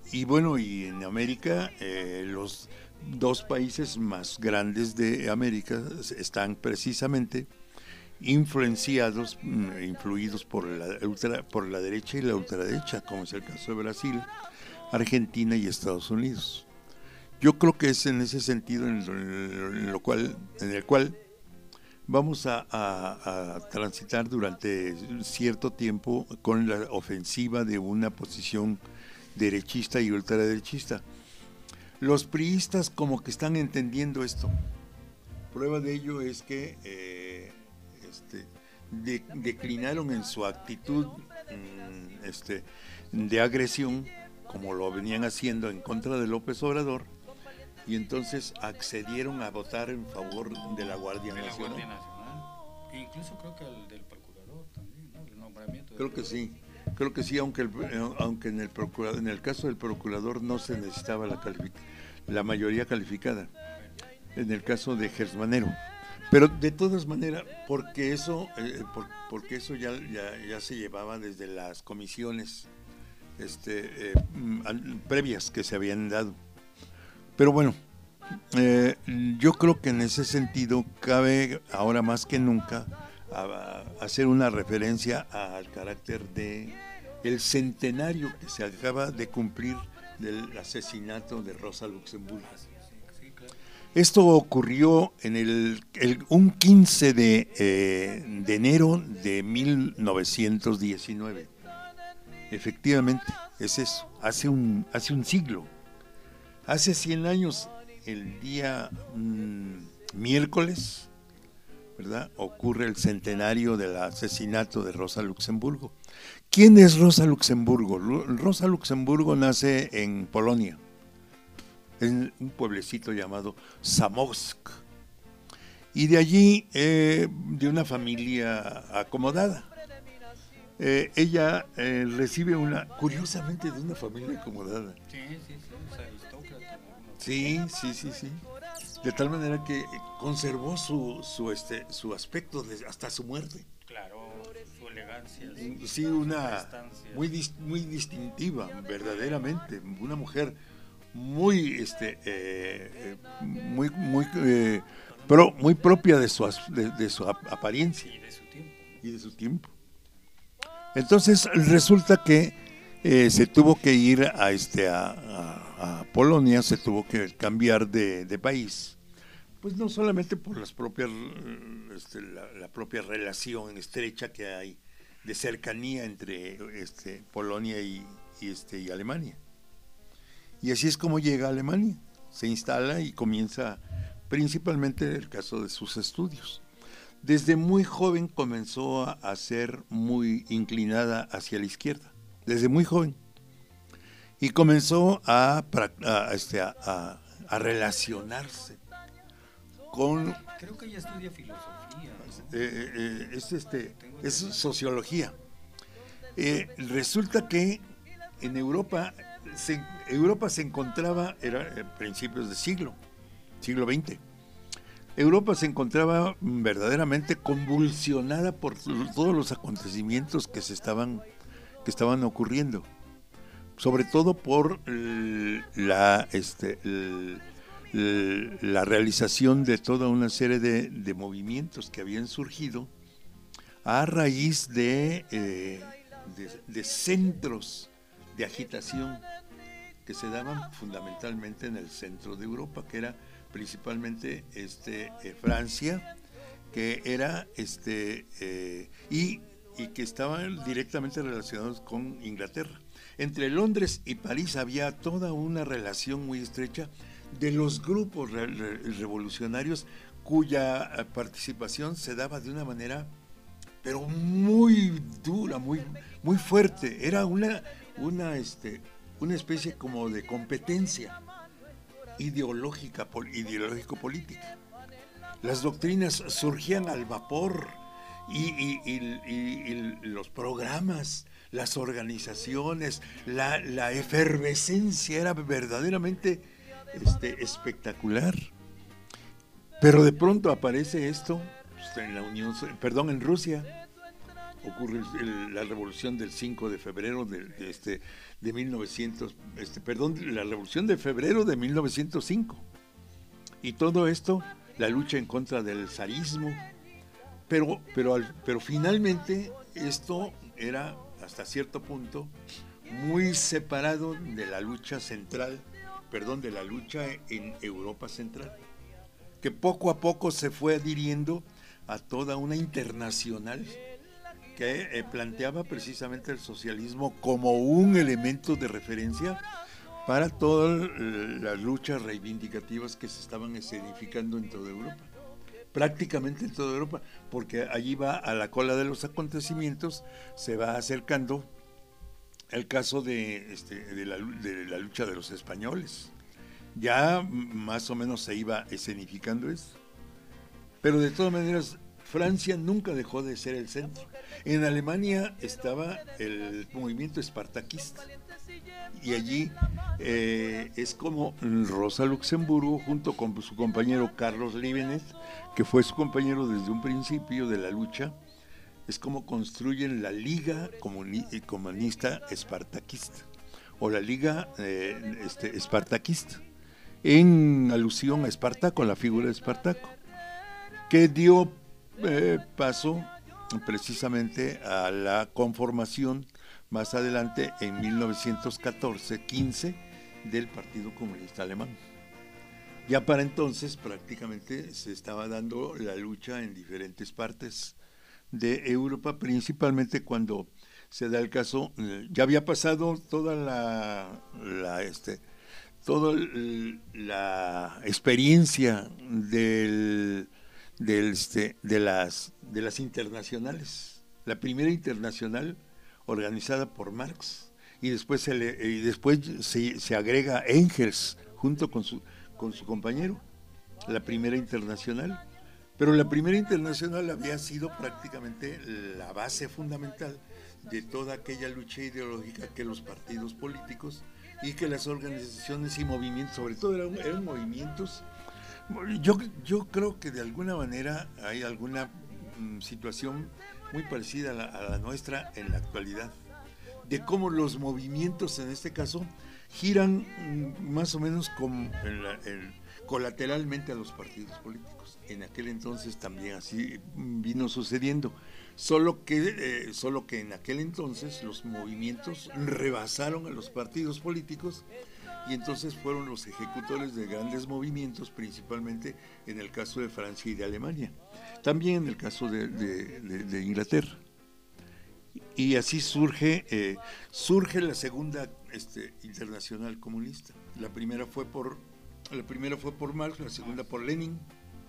y bueno, y en América, eh, los dos países más grandes de América están precisamente influenciados, influidos por la, ultra, por la derecha y la ultraderecha, como es el caso de Brasil, Argentina y Estados Unidos. Yo creo que es en ese sentido en lo, en lo cual, en el cual vamos a, a, a transitar durante cierto tiempo con la ofensiva de una posición derechista y ultraderechista. Los priistas como que están entendiendo esto. Prueba de ello es que eh, este, de, declinaron en su actitud mm, este, de agresión, como lo venían haciendo en contra de López Obrador, y entonces accedieron a votar en favor de la Guardia de Nacional. La Guardia Nacional. E incluso creo que el del procurador también, ¿no? El nombramiento. Creo que sí, creo que sí, aunque el, aunque en el procurador, en el caso del procurador no se necesitaba la calific- la mayoría calificada. En el caso de Gersmanero. Pero de todas maneras, porque eso, eh, por, porque eso ya, ya, ya se llevaba desde las comisiones este, eh, previas que se habían dado. Pero bueno, eh, yo creo que en ese sentido cabe ahora más que nunca a, a hacer una referencia al carácter de el centenario que se acaba de cumplir del asesinato de Rosa Luxemburgo. Esto ocurrió en el, el un quince de, eh, de enero de mil novecientos diecinueve. Efectivamente, es eso, hace un, hace un siglo. Hace cien años, el día mmm, miércoles, ¿verdad?, ocurre el centenario del asesinato de Rosa Luxemburgo. ¿Quién es Rosa Luxemburgo? Rosa Luxemburgo nace en Polonia, en un pueblecito llamado Zamość, y de allí, eh, de una familia acomodada. Eh, ella eh, recibe una, curiosamente, de una familia acomodada. Sí, sí, sí, es aristócrata. Sí, sí, sí, sí. De tal manera que conservó su, su, este, su aspecto de, hasta su muerte. Claro, su elegancia. Su, sí, una su muy, dis, muy distintiva, verdaderamente. Una mujer muy, este, eh, muy, muy, eh, pero muy propia de su, de, de su apariencia y de su tiempo. Y de su tiempo. Entonces resulta que eh, se tuvo que ir a este a, a, a Polonia, se tuvo que cambiar de, de país, pues no solamente por las propias este, la, la propia relación estrecha que hay de cercanía entre este Polonia y, y este y Alemania. Y así es como llega a Alemania, se instala y comienza principalmente el caso de sus estudios. Desde muy joven comenzó a, a ser muy inclinada hacia la izquierda, desde muy joven. Y comenzó a, a, este, a, a, a relacionarse con... Creo que ella estudia filosofía, ¿no? eh, eh, es, este, es sociología. Eh, resulta que en Europa se, Europa se encontraba, era en principios de siglo, siglo veinte. Europa se encontraba verdaderamente convulsionada por todos los acontecimientos que se estaban que estaban ocurriendo, sobre todo por la este la realización de toda una serie de, de movimientos que habían surgido a raíz de, eh, de, de centros de agitación que se daban fundamentalmente en el centro de Europa, que era principalmente este eh, Francia, que era este eh, y, y que estaban directamente relacionados con Inglaterra. Entre Londres y París había toda una relación muy estrecha de los grupos re, re, revolucionarios cuya participación se daba de una manera pero muy dura, muy muy fuerte. Era una una este una especie como de competencia ideológica, ideológico-política. Las doctrinas surgían al vapor y, y, y, y, y los programas, las organizaciones, la, la efervescencia era verdaderamente este, espectacular. Pero de pronto aparece esto en la Unión, perdón, en Rusia, ocurre el, la revolución del cinco de febrero de, de, este, de mil novecientos, este, perdón, la revolución de febrero de mil novecientos cinco. Y todo esto, la lucha en contra del zarismo, pero, pero, pero finalmente esto era hasta cierto punto muy separado de la lucha central, perdón, de la lucha en Europa Central, que poco a poco se fue adhiriendo a toda una internacional que eh, planteaba precisamente el socialismo como un elemento de referencia para todas las luchas reivindicativas que se estaban escenificando en toda Europa, prácticamente en toda Europa, porque allí va a la cola de los acontecimientos, se va acercando el caso de, este, de, la, de la lucha de los españoles. Ya más o menos se iba escenificando eso, pero de todas maneras Francia nunca dejó de ser el centro. En Alemania estaba el movimiento espartaquista y allí eh, es como Rosa Luxemburgo junto con su compañero Carlos Liebknecht, que fue su compañero desde un principio de la lucha, es como construyen la Liga Comuni- Comunista Espartaquista o la Liga eh, este, Espartaquista, en alusión a Espartaco, la figura de Espartaco, que dio eh, paso precisamente a la conformación más adelante en mil novecientos catorce quince del Partido Comunista Alemán. Ya para entonces prácticamente se estaba dando la lucha en diferentes partes de Europa, principalmente cuando se da el caso, ya había pasado toda la, la este toda la experiencia del, del este, de las de las internacionales, la primera internacional organizada por Marx y después se le, y después se, se agrega Engels junto con su con su compañero, la primera internacional. Pero la primera internacional había sido prácticamente la base fundamental de toda aquella lucha ideológica que los partidos políticos y que las organizaciones y movimientos, sobre todo eran, eran movimientos, yo, yo creo que de alguna manera hay alguna mm, situación muy parecida a la, a la nuestra en la actualidad, de cómo los movimientos en este caso giran mm, más o menos como en la, en, colateralmente a los partidos políticos. En aquel entonces también así vino sucediendo, solo que, eh, solo que en aquel entonces los movimientos rebasaron a los partidos políticos y entonces fueron los ejecutores de grandes movimientos, principalmente en el caso de Francia y de Alemania, también en el caso de, de, de, de Inglaterra. Y así surge, eh, surge la segunda este, internacional comunista. La primera fue por La primera fue por Marx, la segunda por Lenin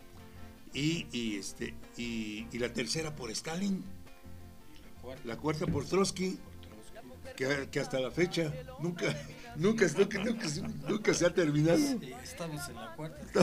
y, y, este, y, y la tercera por Stalin, la cuarta, la cuarta por Trotsky, que, que hasta la fecha nunca, nunca, nunca, nunca, nunca se ha terminado. Sí, estamos en la cuarta.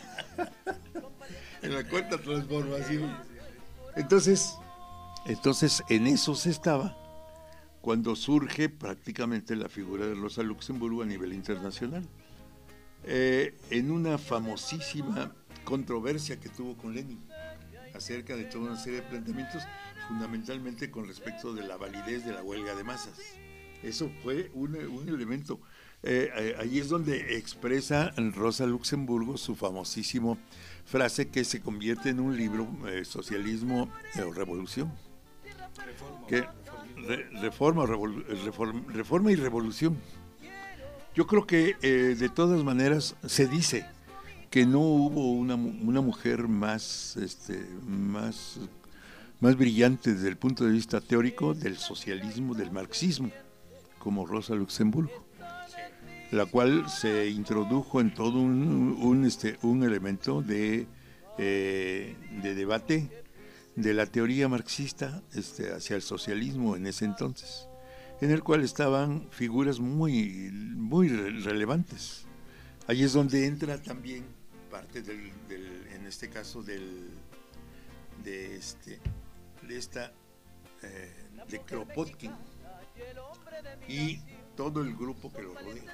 En la cuarta transformación. Entonces, entonces en eso se estaba cuando surge prácticamente la figura de Rosa Luxemburgo a nivel internacional. Eh, en una famosísima controversia que tuvo con Lenin acerca de toda una serie de planteamientos, fundamentalmente con respecto de la validez de la huelga de masas. Eso fue un, un elemento. Eh, eh, ahí es donde expresa Rosa Luxemburgo su famosísimo frase que se convierte en un libro, eh, Socialismo o eh, Revolución. Reforma, que, re, reforma, revol, reforma, reforma y revolución. Yo creo que eh, de todas maneras se dice que no hubo una, una mujer más, este, más, más brillante desde el punto de vista teórico del socialismo, del marxismo, como Rosa Luxemburgo, la cual se introdujo en todo un, un, este, un elemento de, eh, de debate de la teoría marxista este, hacia el socialismo en ese entonces, en el cual estaban figuras muy, muy relevantes. Ahí es donde entra también parte del, del en este caso del de este de esta eh, de Kropotkin y todo el grupo que lo rodea.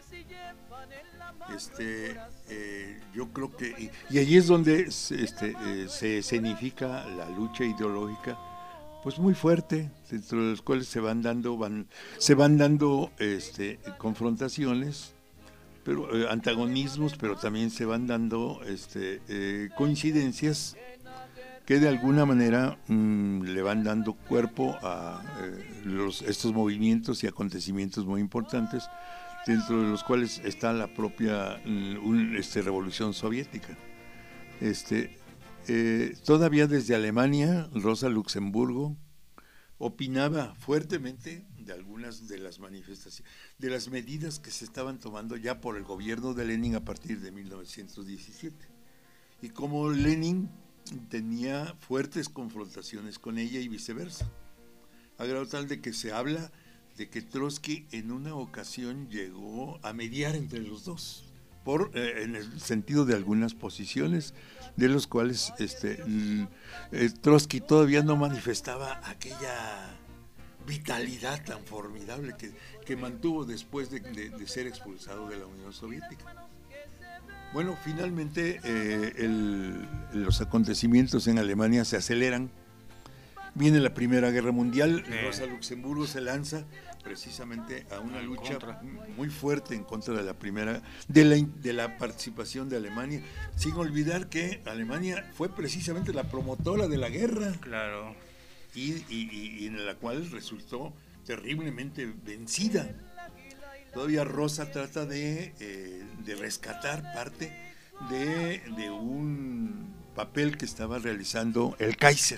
Este, eh, yo creo que y, y allí es donde este, eh, se escenifica la lucha ideológica pues muy fuerte, dentro de los cuales se van dando, van, se van dando este, confrontaciones, pero eh, antagonismos, pero también se van dando este, eh, coincidencias que de alguna manera mmm, le van dando cuerpo a eh, los, estos movimientos y acontecimientos muy importantes, dentro de los cuales está la propia un, este, revolución soviética. Este, eh, todavía desde Alemania, Rosa Luxemburgo opinaba fuertemente de algunas de las manifestaciones, de las medidas que se estaban tomando ya por el gobierno de Lenin a partir de mil novecientos diecisiete. Y como Lenin tenía fuertes confrontaciones con ella y viceversa, a grado tal de que se habla de que Trotsky en una ocasión llegó a mediar entre los dos, por eh, en el sentido de algunas posiciones de los cuales este eh, Trotsky todavía no manifestaba aquella vitalidad tan formidable que, que mantuvo después de, de, de ser expulsado de la Unión Soviética. Bueno, finalmente eh, el, los acontecimientos en Alemania se aceleran. Viene la Primera Guerra Mundial, eh. Rosa Luxemburgo se lanza precisamente a una lucha contra. muy fuerte en contra de la primera, de la, de la participación de Alemania, sin olvidar que Alemania fue precisamente la promotora de la guerra. Claro. Y, y, y en la cual resultó terriblemente vencida. Todavía Rosa trata de, eh, de rescatar parte de, de un papel que estaba realizando el Kaiser.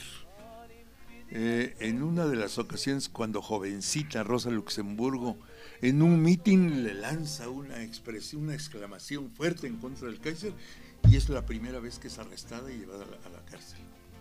Eh, en una de las ocasiones, cuando jovencita Rosa Luxemburgo en un mitin le lanza una expresión, una exclamación fuerte en contra del Kaiser, y es la primera vez que es arrestada y llevada a la, a la cárcel.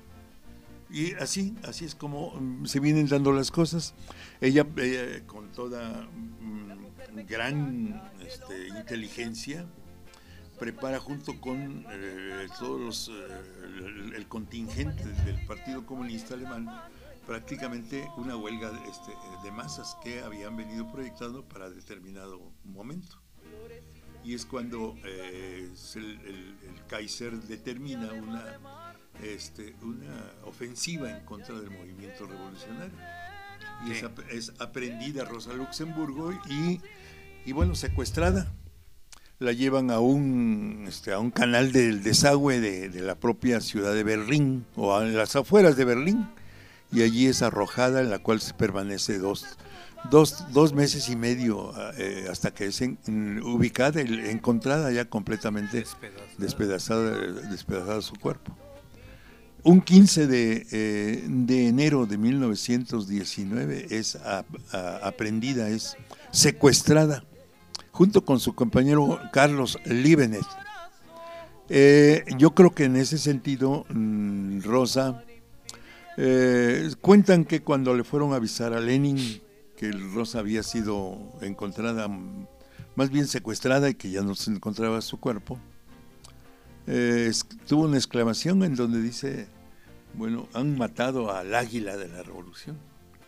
Y así, así es como um, se vienen dando las cosas. Ella, eh, con toda um, gran este, inteligencia, prepara junto con eh, todos los, eh, el, el contingente del Partido Comunista Alemán prácticamente una huelga este, de masas que habían venido proyectando para determinado momento. Y es cuando eh, el, el, el Kaiser determina una, este, una ofensiva en contra del movimiento revolucionario. Y sí. es, es aprendida Rosa Luxemburgo y, y bueno, secuestrada. La llevan a un, este, a un canal del desagüe de, de la propia ciudad de Berlín, o a las afueras de Berlín, y allí es arrojada, en la cual se permanece dos, dos, dos meses y medio eh, hasta que es en, en, ubicada, encontrada ya completamente despedazada, despedazada su cuerpo. Un quince de, eh, de enero de mil novecientos diecinueve es a, a, aprendida, es secuestrada, junto con su compañero Carlos Liebknecht. Eh, yo creo que en ese sentido, mmm, Rosa, eh, cuentan que cuando le fueron a avisar a Lenin que Rosa había sido encontrada, más bien secuestrada, y que ya no se encontraba su cuerpo, eh, tuvo una exclamación en donde dice, bueno, han matado al águila de la revolución.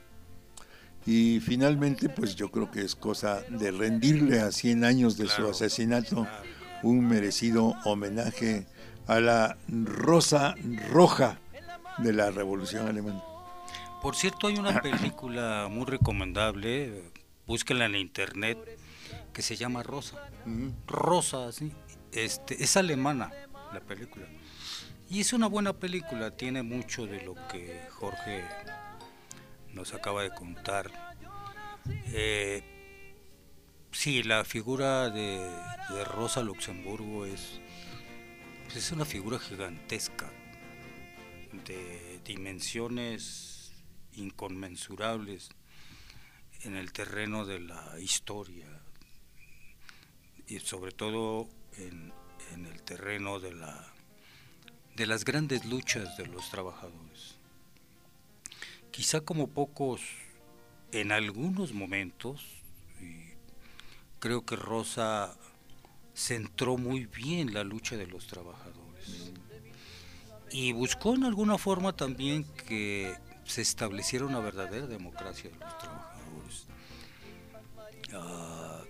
Y finalmente, pues yo creo que es cosa de rendirle a cien años de claro, su asesinato claro. un merecido homenaje a la Rosa Roja de la Revolución Alemana. Por cierto, hay una película muy recomendable, búsquenla en internet, que se llama Rosa. Uh-huh. Rosa, sí. Este, es alemana la película. Y es una buena película, tiene mucho de lo que Jorge nos acaba de contar. Eh, sí, la figura de, de Rosa Luxemburgo es, pues es una figura gigantesca, de dimensiones inconmensurables en el terreno de la historia y sobre todo en, en el terreno de la de las grandes luchas de los trabajadores. Quizá como pocos, en algunos momentos, y creo que Rosa centró muy bien la lucha de los trabajadores y buscó en alguna forma también que se estableciera una verdadera democracia de los trabajadores. Uh,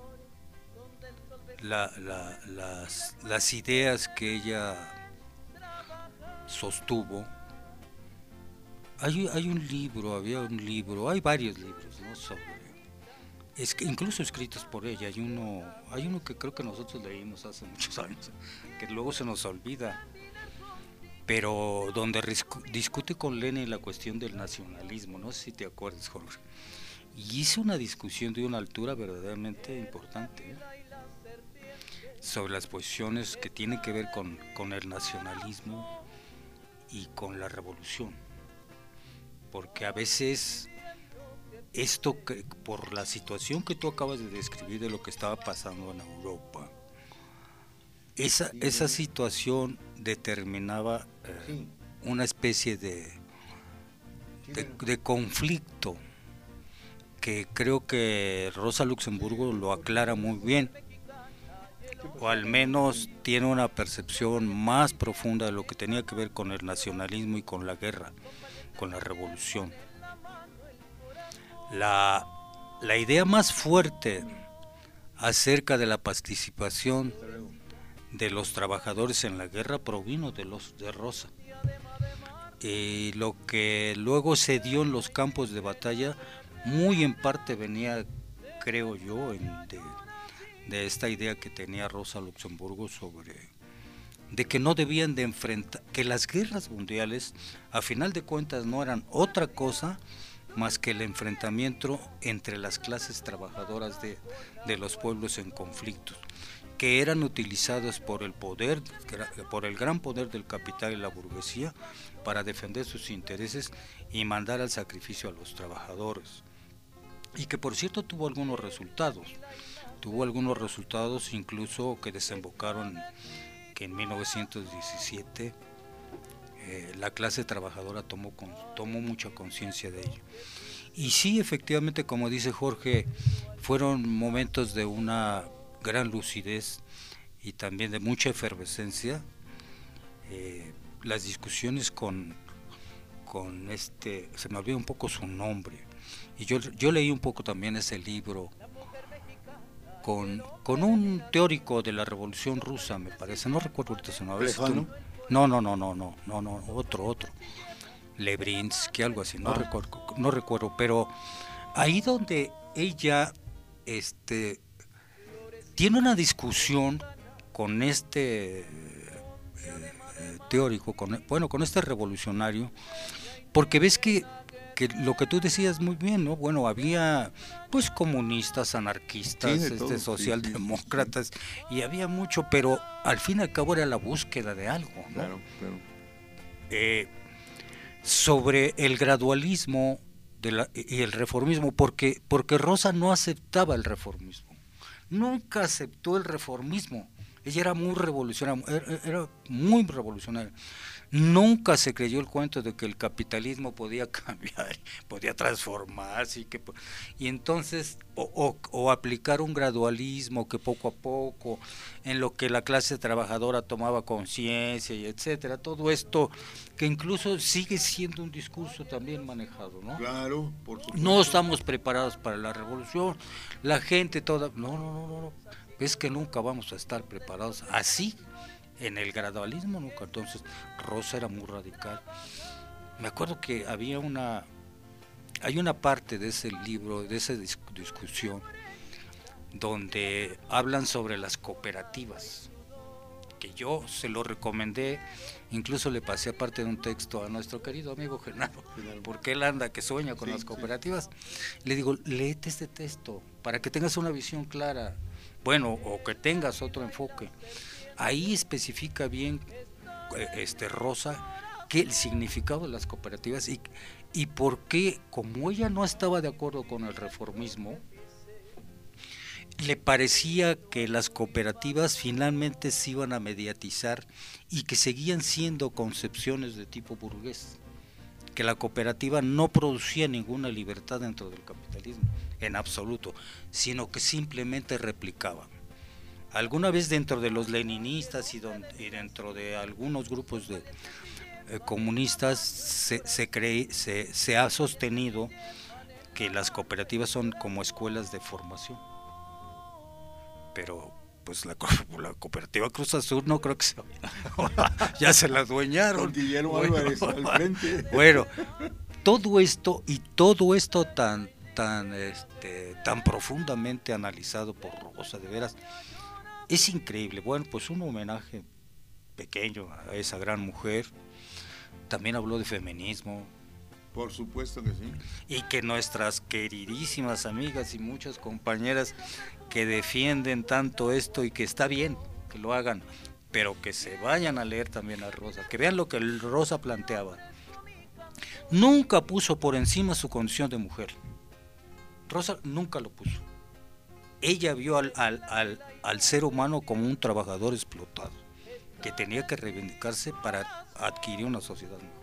la, la, las, las ideas que ella sostuvo hay, hay un libro, había un libro, hay varios libros, ¿no? Sobre, es que incluso escritos por ella. Hay uno, hay uno que creo que nosotros leímos hace muchos años, que luego se nos olvida, pero donde riscu- discute con Lenin la cuestión del nacionalismo, no sé si te acuerdas, Jorge, y hizo una discusión de una altura verdaderamente importante, ¿eh? Sobre las posiciones que tienen que ver con, con el nacionalismo y con la revolución, porque a veces esto, que, por la situación que tú acabas de describir de lo que estaba pasando en Europa, esa, esa situación determinaba eh, una especie de, de, de conflicto que creo que Rosa Luxemburgo lo aclara muy bien, o al menos tiene una percepción más profunda de lo que tenía que ver con el nacionalismo y con la guerra, con la revolución. La, la idea más fuerte acerca de la participación de los trabajadores en la guerra provino de los de Rosa. Y lo que luego se dio en los campos de batalla muy en parte venía, creo yo, en, de, de esta idea que tenía Rosa Luxemburgo sobre de que no debían de enfrentar, que las guerras mundiales a final de cuentas no eran otra cosa más que el enfrentamiento entre las clases trabajadoras de, de los pueblos en conflictos, que eran utilizados por el poder, por el gran poder del capital y la burguesía para defender sus intereses y mandar al sacrificio a los trabajadores. Y que por cierto tuvo algunos resultados, tuvo algunos resultados incluso que desembocaron que en mil novecientos diecisiete eh, la clase trabajadora tomó, con, tomó mucha conciencia de ello. Y sí, efectivamente, como dice Jorge, fueron momentos de una gran lucidez y también de mucha efervescencia. Eh, las discusiones con, con este, se me olvidó un poco su nombre, y yo, yo leí un poco también ese libro con, con un teórico de la Revolución Rusa, me parece, no recuerdo ahorita su nombre. No, no, no, no, no, no, no, otro, otro, Lebrinsky, algo así, no ah. recuerdo, no recuerdo, pero ahí donde ella, este, tiene una discusión con este eh, eh, teórico, con, bueno, con este revolucionario, porque ves que que lo que tú decías muy bien, ¿no? Bueno, había pues comunistas, anarquistas, sí, este, socialdemócratas, sí, sí, sí. Y había mucho, pero al fin y al cabo era la búsqueda de algo, ¿no? Claro, claro. Eh, sobre el gradualismo de la, y el reformismo, porque, porque Rosa no aceptaba el reformismo, nunca aceptó el reformismo. Ella era muy revolucionaria, era, era muy revolucionaria. Nunca se creyó el cuento de que el capitalismo podía cambiar, podía transformarse y que y entonces o, o, o aplicar un gradualismo que poco a poco, en lo que la clase trabajadora tomaba conciencia y etcétera. Todo esto que incluso sigue siendo un discurso también manejado, ¿no? Claro, por supuesto. No estamos preparados para la revolución. La gente toda, no, no, no, no. Es que nunca vamos a estar preparados así. En el gradualismo nunca. Entonces Rosa era muy radical. Me acuerdo que había una hay una parte de ese libro, de esa dis- discusión donde hablan sobre las cooperativas, que yo se lo recomendé, incluso le pasé aparte de un texto a nuestro querido amigo Genaro, porque él anda que sueña con sí, las cooperativas. Sí. Le digo, léete este texto para que tengas una visión clara, bueno, o que tengas otro enfoque. Ahí especifica bien este Rosa que el significado de las cooperativas y, y por qué, como ella no estaba de acuerdo con el reformismo, le parecía que las cooperativas finalmente se iban a mediatizar y que seguían siendo concepciones de tipo burgués, que la cooperativa no producía ninguna libertad dentro del capitalismo, en absoluto, sino que simplemente replicaba. Alguna vez dentro de los leninistas y, don, y dentro de algunos grupos de eh, comunistas se, se, cree, se, se ha sostenido que las cooperativas son como escuelas de formación. Pero pues la, la cooperativa Cruz Azul no creo que se ya se la adueñaron. Con Guillermo bueno, Álvarez al frente. Bueno, todo esto, y todo esto tan, tan, este, tan profundamente analizado por Rosa, de veras, es increíble. Bueno, pues un homenaje pequeño a esa gran mujer. También habló de feminismo. Por supuesto que sí. Y que nuestras queridísimas amigas y muchas compañeras que defienden tanto esto, y que está bien que lo hagan, pero que se vayan a leer también a Rosa, que vean lo que el Rosa planteaba. Nunca puso por encima su condición de mujer. Rosa nunca lo puso. Ella vio al, al, al, al ser humano como un trabajador explotado, que tenía que reivindicarse para adquirir una sociedad mejor.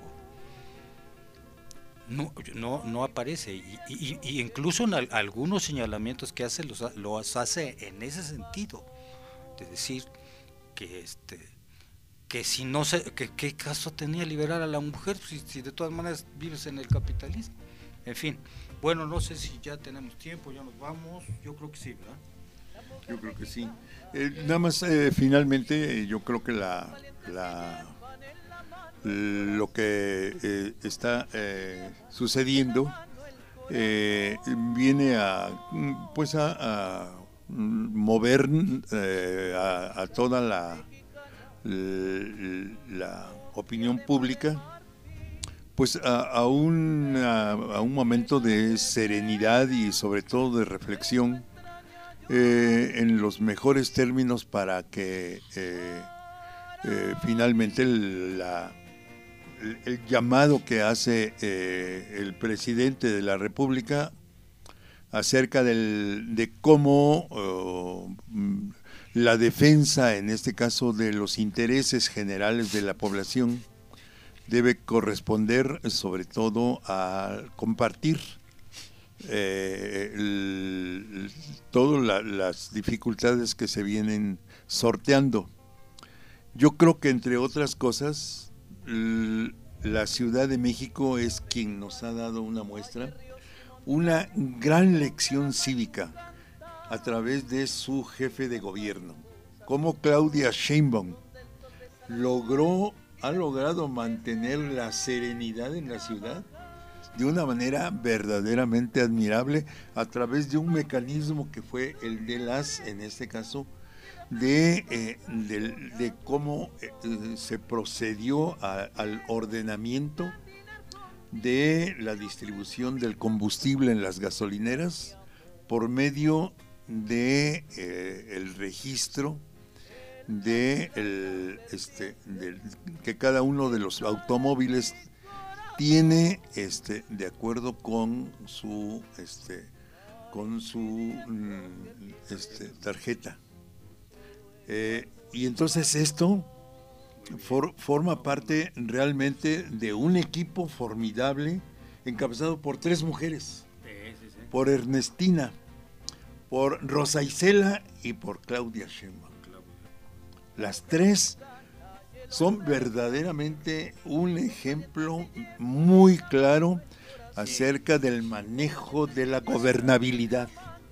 No, no, no aparece, y, y, y incluso en al, algunos señalamientos que hace los, los hace en ese sentido, de decir que este que si no se, que qué caso tenía liberar a la mujer si, si de todas maneras vives en el capitalismo. En fin, bueno, no sé si ya tenemos tiempo, ya nos vamos, yo creo que sí, ¿verdad? Yo creo que sí. Eh, nada más, eh, finalmente, eh, yo creo que la, la lo que eh, está eh, sucediendo eh, viene a pues a, a mover eh, a, a toda la, la opinión pública pues a, a, un, a, a un momento de serenidad y sobre todo de reflexión eh, en los mejores términos para que eh, eh, finalmente el, la El, el llamado que hace eh, el presidente de la República acerca del, de cómo uh, la defensa, en este caso de los intereses generales de la población, debe corresponder sobre todo a compartir eh, el, todas la, las dificultades que se vienen sorteando. Yo creo que entre otras cosas, la Ciudad de México es quien nos ha dado una muestra, una gran lección cívica a través de su jefe de gobierno, como Claudia Sheinbaum logró, ha logrado mantener la serenidad en la ciudad de una manera verdaderamente admirable a través de un mecanismo que fue el de las, en este caso, De, eh, de, de cómo eh, se procedió a, al ordenamiento de la distribución del combustible en las gasolineras por medio de eh, el registro de, el, este, de que cada uno de los automóviles tiene este, de acuerdo con su este, con su este, tarjeta. Eh, y entonces esto for, forma parte realmente de un equipo formidable encabezado por tres mujeres, sí, sí, sí. por Ernestina, por Rosa Isela y por Claudia Sheinbaum. Las tres son verdaderamente un ejemplo muy claro acerca del manejo de la gobernabilidad.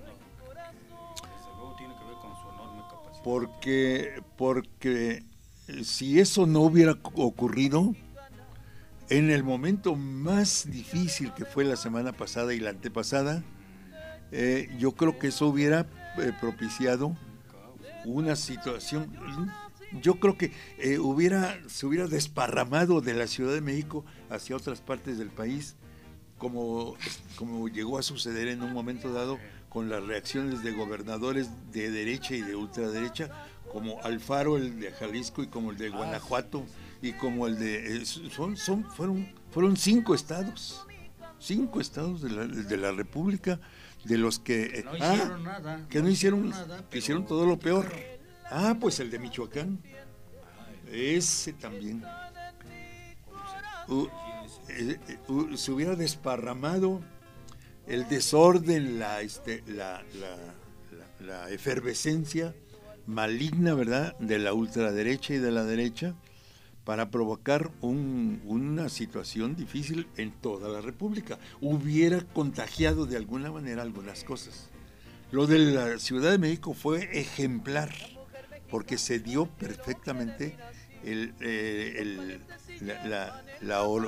Porque, porque si eso no hubiera ocurrido, en el momento más difícil que fue la semana pasada y la antepasada, eh, yo creo que eso hubiera eh, propiciado una situación, yo creo que eh, hubiera, se hubiera desparramado de la Ciudad de México hacia otras partes del país, como, como llegó a suceder en un momento dado con las reacciones de gobernadores de derecha y de ultraderecha, como Alfaro, el de Jalisco, y como el de Guanajuato, y como el de... Eh, son, son, fueron, fueron cinco estados, cinco estados de la, de la República, de los que... Eh, no hicieron ah, nada. Que no, no hicieron, hicieron nada, que hicieron todo lo peor. Ah, pues el de Michoacán. Ese también. Uh, eh, uh, se hubiera desparramado el desorden, la, este, la, la, la, la efervescencia maligna, ¿verdad?, de la ultraderecha y de la derecha, para provocar un, una situación difícil en toda la República. Hubiera contagiado de alguna manera algunas cosas. Lo de la Ciudad de México fue ejemplar, porque se dio perfectamente el, eh, el, la, la, la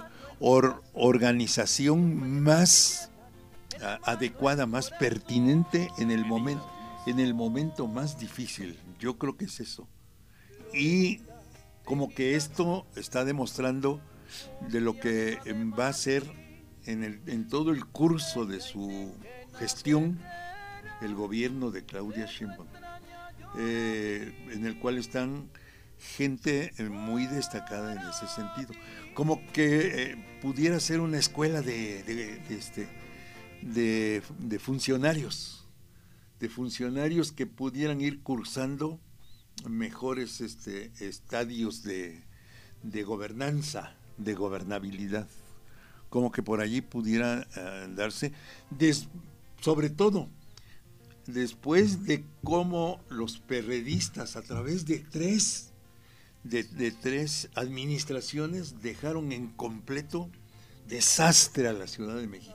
or, organización más a, adecuada, más pertinente en el momento, en el momento más difícil. Yo creo que es eso. Y como que esto está demostrando de lo que va a ser en, el, en todo el curso de su gestión el gobierno de Claudia Sheinbaum, eh, en el cual están gente muy destacada en ese sentido, como que eh, pudiera ser una escuela de, de, de, este, de, de funcionarios, de funcionarios que pudieran ir cursando mejores este, estadios de, de gobernanza, de gobernabilidad, como que por allí pudiera uh, darse, des, sobre todo después de cómo los perredistas a través de tres De, de tres administraciones dejaron en completo desastre a la Ciudad de México.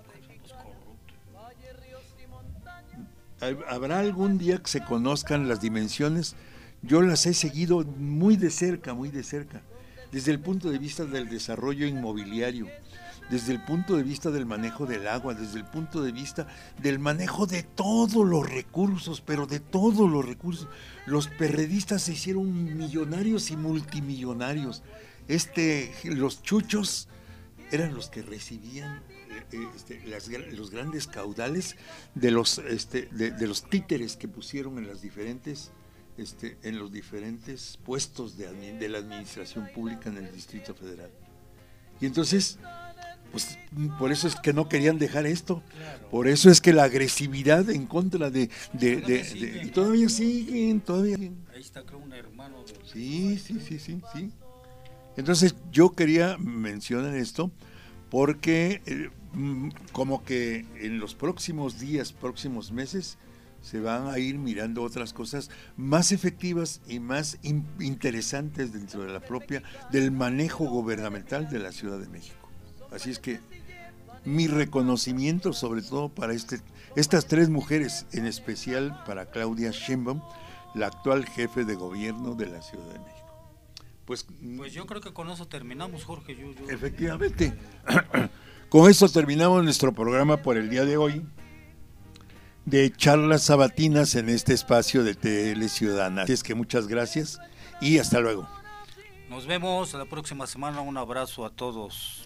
Habrá algún día que se conozcan las dimensiones. Yo las he seguido muy de cerca, muy de cerca, desde el punto de vista del desarrollo inmobiliario, desde el punto de vista del manejo del agua, desde el punto de vista del manejo de todos los recursos, pero de todos los recursos. Los perredistas se hicieron millonarios y multimillonarios. Este, los chuchos eran los que recibían eh, este, las, los grandes caudales de los, este, de, de los títeres que pusieron en las diferentes, este, en los diferentes puestos de, de la administración pública en el Distrito Federal. Y entonces, pues por eso es que no querían dejar esto, claro. Por eso es que la agresividad en contra de, de, de, de, de y todavía siguen, todavía siguen. Ahí está creo un hermano de... Sí, sí, sí, sí, sí. Entonces yo quería mencionar esto porque eh, como que en los próximos días, próximos meses, se van a ir mirando otras cosas más efectivas y más in, interesantes dentro de la propia, del manejo gubernamental de la Ciudad de México. Así es que mi reconocimiento sobre todo para este, estas tres mujeres, en especial para Claudia Sheinbaum, la actual jefe de gobierno de la Ciudad de México. Pues, pues yo creo que con eso terminamos, Jorge. Yo, yo... Efectivamente. Con eso terminamos nuestro programa por el día de hoy, de charlas sabatinas en este espacio de T L Ciudadana. Así es que muchas gracias y hasta luego. Nos vemos la próxima semana. Un abrazo a todos.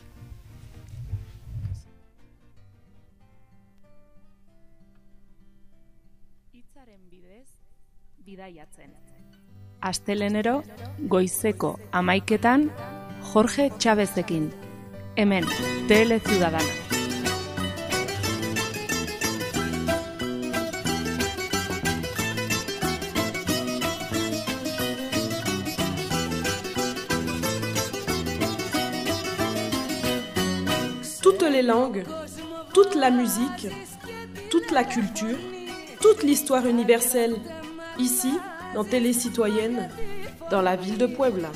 Bidaiatzen. Astelenero goizeko hamaiketan Jorge Chavezekin. Hemen T L Ciudadana. Toutes les langues, toute la musique, toute la culture, toute l'histoire universelle. Ici, dans Télé Citoyenne, dans la ville de Puebla.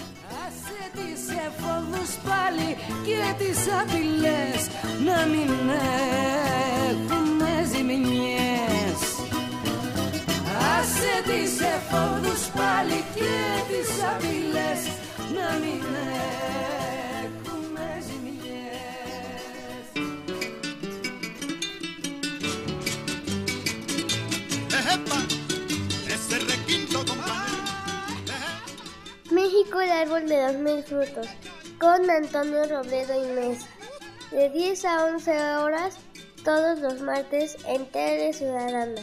México, el árbol de los mil frutos, con Antonio Robledo y Mesa, de diez a once horas, todos los martes en T L Ciudadana.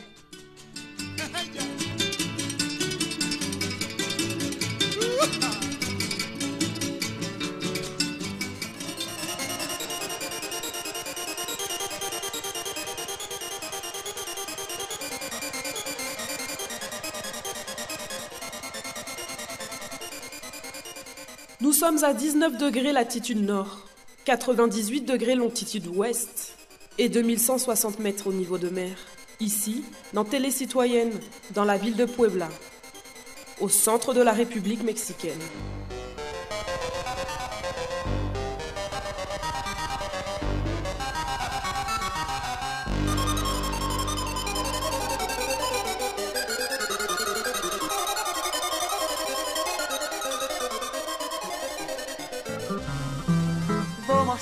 Nous sommes à dix-neuf degrés latitude nord, quatre-vingt-dix-huit degrés longitude ouest et deux mille cent soixante mètres au niveau de mer. Ici, dans Télé Citoyenne, dans la ville de Puebla, au centre de la République mexicaine.